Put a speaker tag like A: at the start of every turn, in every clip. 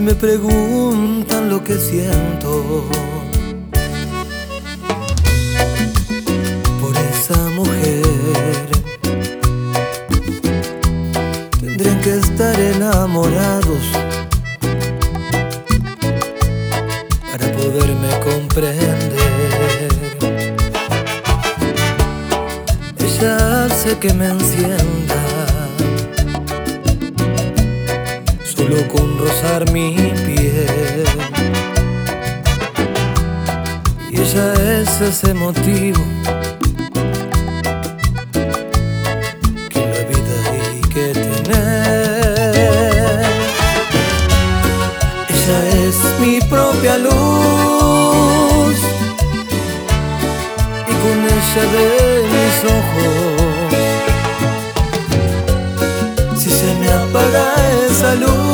A: me preguntan lo que siento por esa mujer. Tendrían que estar enamorados para poderme comprender. Ella hace que me encienda solo con rozar mi piel, y ella es ese motivo que en la vida hay que tener. Ella es mi propia luz y con ella de mis ojos, si se me apaga esa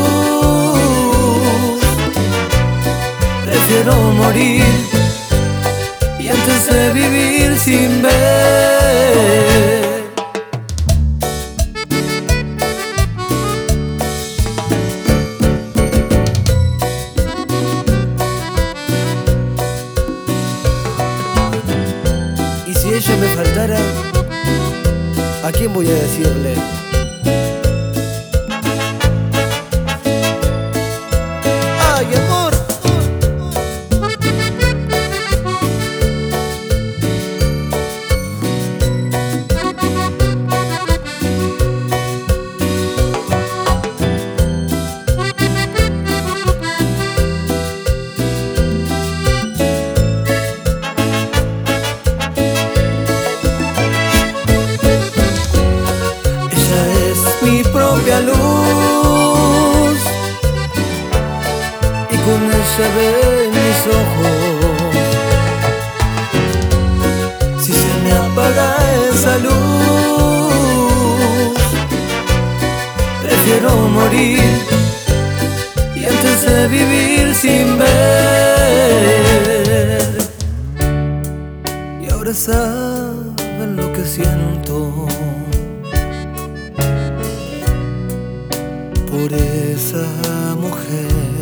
A: luz, prefiero morir y antes de vivir sin ver. Y si ella me faltara, ¿a quién voy a decirle? ¡Ay, amor! Mi propia luz y con ella de mis ojos, si se me apaga esa luz, prefiero morir y antes de vivir sin ver. Y ahora saben lo que siento por esa mujer.